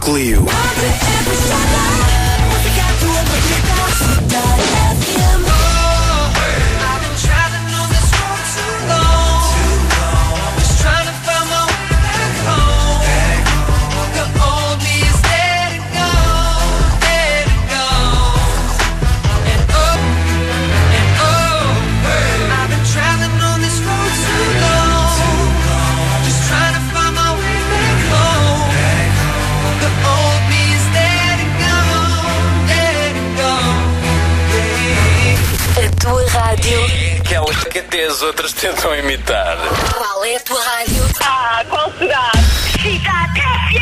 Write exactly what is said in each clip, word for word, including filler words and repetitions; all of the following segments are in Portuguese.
Clio. Aquela que até as outras tentam imitar. Qual é a tua rádio? Ah, qual será? Cidade F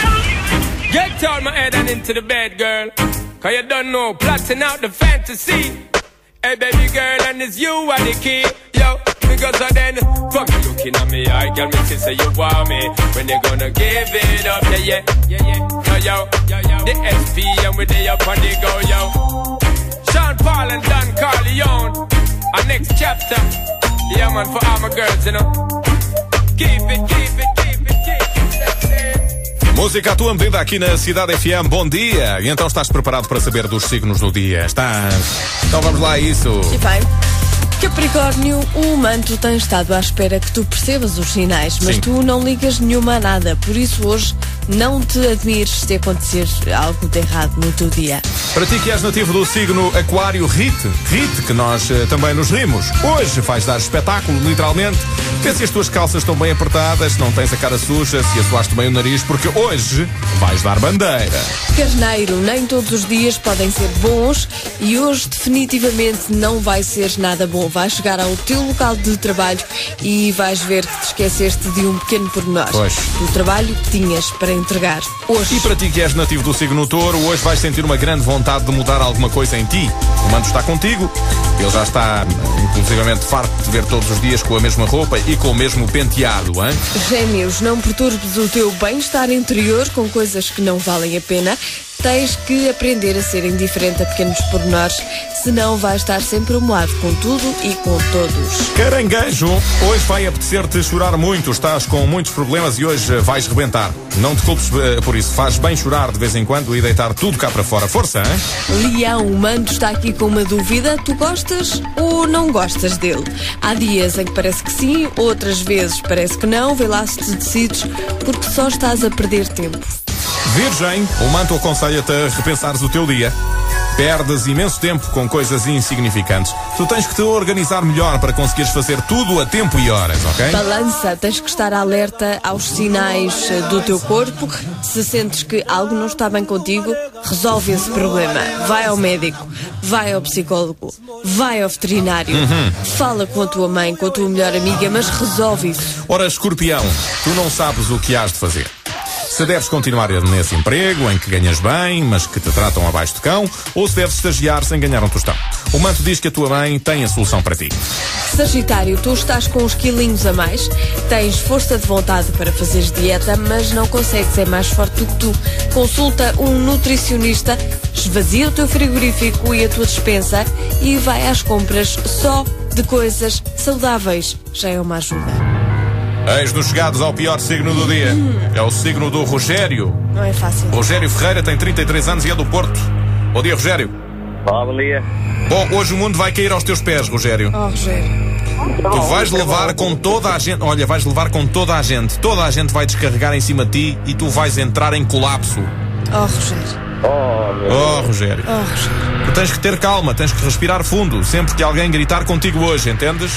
M! Get out my head and into the bed, girl. Cause you don't know, plotting out the fantasy. Hey baby girl, and it's you are the key. Yo, because of then, fuck you looking at me, I girl, me see say you want me. When you gonna give it up, yeah, yeah, yeah, yeah. Yo, yo, yo, yo. The S P and we day up on the go, yo. Sean Paul and Don Corleone. Our next chapter, yeah man, for all my girls, you know. Keep it, keep it, keep it, keep it. Música à tua medida aqui na Cidade F M. Bom dia! E então estás preparado para saber dos signos do dia? Estás? Então vamos lá a isso. E bem, Capricórnio, o manto tem estado à espera que tu percebas os sinais, mas Sim. tu não ligas nenhuma a nada. Por isso hoje não te admires se acontecer algo de errado no teu dia. Para ti que és nativo do signo Aquário, rite, rite, que nós eh, também nos rimos. Hoje vais dar espetáculo, literalmente. Vê se as tuas calças estão bem apertadas, se não tens a cara suja, se assoaste bem o nariz, porque hoje vais dar bandeira. Carneiro, nem todos os dias podem ser bons e hoje definitivamente não vai ser nada bom. Vais chegar ao teu local de trabalho e vais ver que te esqueceste de um pequeno pormenor. Pois. Do trabalho que tinhas para entregar hoje. E para ti que és nativo do signo Touro, hoje vais sentir uma grande vontade de mudar alguma coisa em ti. O manto está contigo, ele já está inclusivamente farto de ver todos os dias com a mesma roupa e com o mesmo penteado, hein? Gêmeos, não perturbes o teu bem-estar interior com coisas que não valem a pena. Tens que aprender a ser indiferente a pequenos pormenores, senão vais estar sempre amoado com tudo e com todos. Caranguejo, hoje vai apetecer-te chorar muito, estás com muitos problemas e hoje vais rebentar. Não te culpes uh, por isso, faz bem chorar de vez em quando e deitar tudo cá para fora. Força, hein? Leão, o Mando está aqui com uma dúvida, tu gostas ou não gostas dele? Há dias em que parece que sim, outras vezes parece que não, vê lá se te decides, porque só estás a perder tempo. Virgem, o manto aconselha-te a repensares o teu dia. Perdes imenso tempo com coisas insignificantes. Tu tens que te organizar melhor para conseguires fazer tudo a tempo e horas, ok? Balança, tens que estar alerta aos sinais do teu corpo. Se sentes que algo não está bem contigo, resolve esse problema. Vai ao médico, vai ao psicólogo, vai ao veterinário. Uhum. Fala com a tua mãe, com a tua melhor amiga, mas resolve isso. Ora, Escorpião, tu não sabes o que hás de fazer. Se deves continuar nesse emprego em que ganhas bem, mas que te tratam abaixo de cão, ou se deves estagiar sem ganhar um tostão. O manto diz que a tua mãe tem a solução para ti. Sagitário, tu estás com uns quilinhos a mais, tens força de vontade para fazeres dieta, mas não consegues, é mais forte do que tu. Consulta um nutricionista, esvazia o teu frigorífico e a tua despensa e vai às compras só de coisas saudáveis. Já é uma ajuda. Eis-nos chegados ao pior signo do dia. Hum. É o signo do Rogério. Não é fácil. Rogério Ferreira tem trinta e três anos e é do Porto. Bom dia, Rogério. Olá, bom dia. Bom, hoje o mundo vai cair aos teus pés, Rogério. Oh, Rogério. Tu vais levar com toda a gente. Olha, vais levar com toda a gente. Toda a gente vai descarregar em cima de ti e tu vais entrar em colapso. Oh, Rogério. Oh, meu Oh, Rogério. Oh, Rogério. Tu tens que ter calma, tens que respirar fundo sempre que alguém gritar contigo hoje, entendes?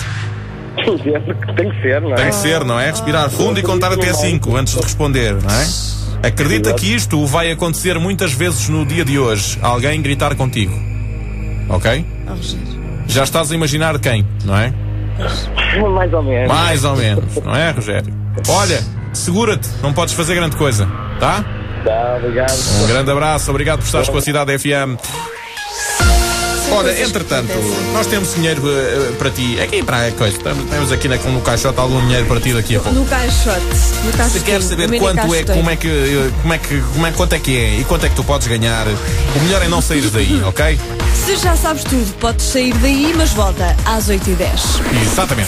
Tem que ser, não é? Tem que ser, não é? Respirar fundo e contar até cinco antes de responder, não é? Acredita que isto vai acontecer muitas vezes no dia de hoje. Alguém gritar contigo. Ok? Oh, Rogério. Já estás a imaginar quem, não é? Mais ou menos. Mais ou menos, não é, Rogério? Olha, segura-te, não podes fazer grande coisa, tá? Tá, obrigado. Um grande abraço, obrigado por estares com a Cidade F M. Olha, entretanto, nós temos dinheiro uh, para ti. Aqui para a coisa, temos aqui na, no caixote algum dinheiro para ti daqui a pouco. No caixote. No caixote. Se queres saber quanto é, como é que, como é que, como é, quanto é que é e quanto é que tu podes ganhar, o melhor é não sair daí, ok? Se já sabes tudo, podes sair daí, mas volta às oito e dez. Exatamente.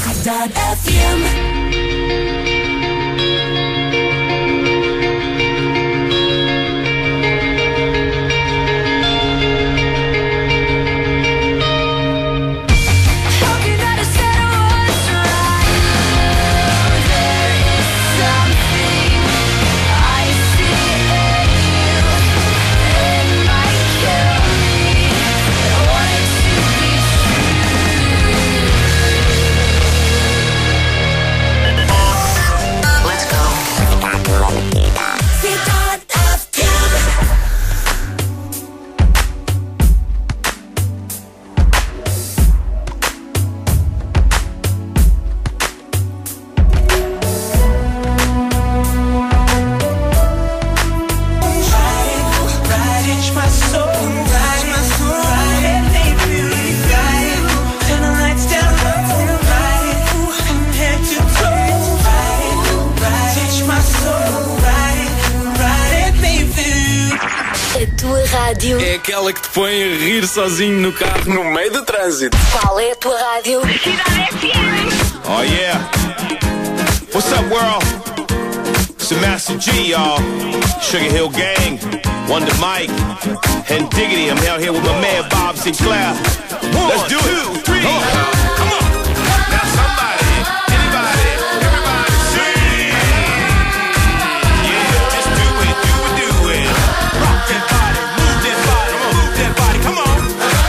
tua rádio? É aquela que te põe a rir sozinho no carro, no meio do trânsito. Qual é a tua rádio? Cidade F M. Oh yeah. What's up, world? It's the Master G, y'all. Sugar Hill Gang, Wonder Mike, and Diggity. I'm out here with my man Bob Sinclair. One, Let's do two, it. Three. Oh. Come on. Now somebody, anybody, everybody sing. Yeah, just do it, do it, do it. Rock that body, move that body, move that body. Come on.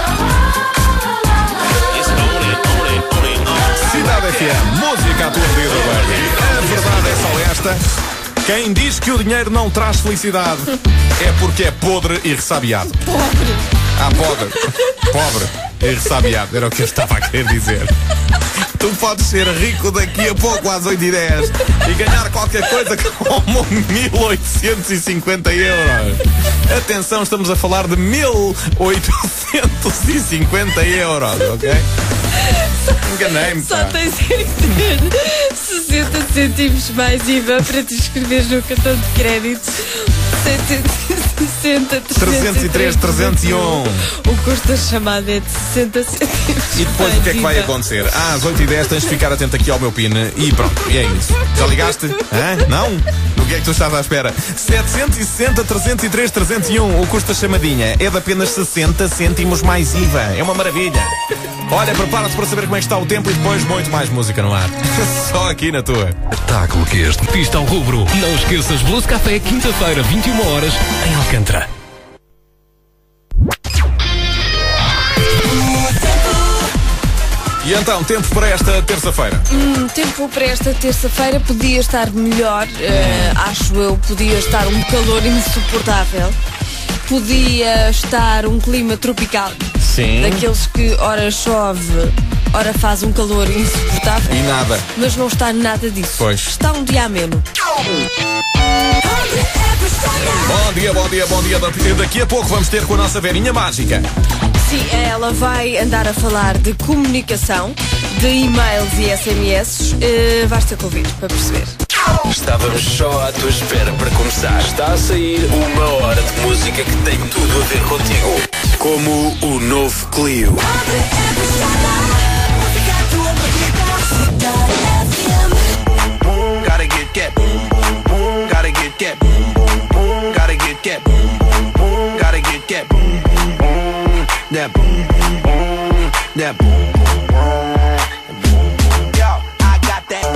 It's on it, on it, on it, on it. Cidade F M, música à tua vida, baby. A verdade é só esta. Quem diz que o dinheiro não traz felicidade é porque é podre e ressabiado. Pobre. Ah, podre. Pobre e ressabiado, era o que eu estava a querer dizer. Tu podes ser rico daqui a pouco às oito e dez e ganhar qualquer coisa como mil oitocentos e cinquenta euros. Atenção, estamos a falar de mil oitocentos e cinquenta euros, ok? Enganei-me, Só pá. tens que ter sessenta cêntimos mais I V A para te inscreveres no cartão de crédito. setecentos e sessenta, trezentos e três, trezentos e um. O custo da chamada é de sessenta cêntimos. E depois o que é que vai acontecer? Ah, às oito e dez tens de ficar atento aqui ao meu PIN e pronto, e é isso. Já ligaste? Hã? Não? O que é que tu estás à espera? setecentos e sessenta, trezentos e três, trezentos e um. O custo da chamadinha é de apenas sessenta cêntimos mais I V A. É uma maravilha. Olha, prepara-te para saber como é que está o tempo e depois muito mais música no ar. Só aqui na tua. Espetáculo que este. Pista ao rubro. Não esqueças, Blues Café, quinta-feira, vinte e uma horas, em Alcântara. E então, tempo para esta terça-feira? Hum, tempo para esta terça-feira podia estar melhor, eh, acho eu, podia estar um calor insuportável, podia estar um clima tropical, Sim. daqueles que ora chove, ora faz um calor insuportável. E nada. Mas não está nada disso. Pois. Está um dia ameno. Bom dia, bom dia, bom dia. Daqui a pouco vamos ter com a nossa Verinha Mágica. Sim, ela vai andar a falar de comunicação, de e-mails e S M S. Uh, vais ter que ouvir para perceber. Estávamos só à tua espera para começar. Está a sair uma hora de música que tem tudo a ver contigo. Como o novo Clio. Gotta get that boom boom boom. Gotta get that boom boom boom. Gotta get that boom boom boom. Gotta get that boom boom boom. That boom boom boom. That boom boom boom. Yo, I got that.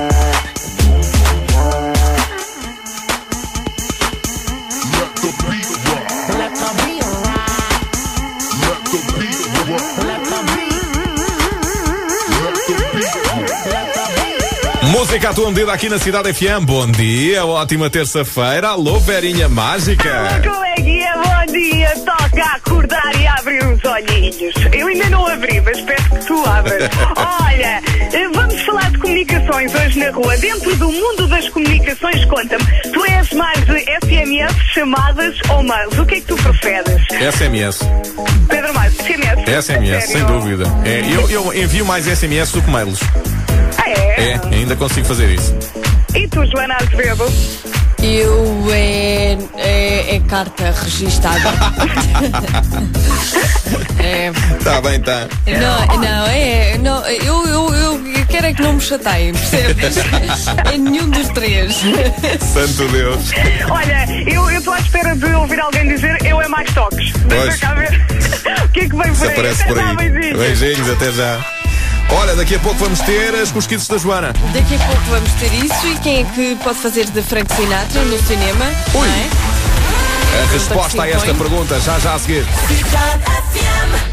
Let the beat rock. Let the beat rock. Let the beat rock. Let the beat. Let the beat rock. Let the beat. Música à tua medida aqui na Cidade F M. Bom dia, ótima terça-feira. Alô, Verinha Mágica. Coleguinha, bom dia. Toca acordar e abrir os olhinhos. Eu ainda não abri, mas espero que tu abras. Olha, vamos falar de comunicações hoje na rua. Dentro do mundo das comunicações, conta-me, tu és mais de S M S, chamadas ou mails? O que é que tu preferes? S M S. Pedro, mais S M S? S M S, sem dúvida. É, eu, eu envio mais S M S do que mails. Ah, é? É, ainda consigo fazer isso. E tu, Joana Azevedo? Eu é, é, é carta registada. é, Tá bem, tá. não, não, é. Não, eu, eu, eu quero é que não me chateiem, percebes? É nenhum dos três. Santo Deus. Olha, eu estou à espera de ouvir alguém dizer eu é mais toques. Deixa Pois. cá ver o que é que vem Isso por aí. aparece por Até já, aí. beijinhos. Beijinhos, até já. Olha, daqui a pouco vamos ter as cosquices da Joana. Daqui a pouco vamos ter isso. E quem é que pode fazer de Frank Sinatra no cinema? Ui. Não é? A resposta a esta pergunta já já a seguir. Cidade F M.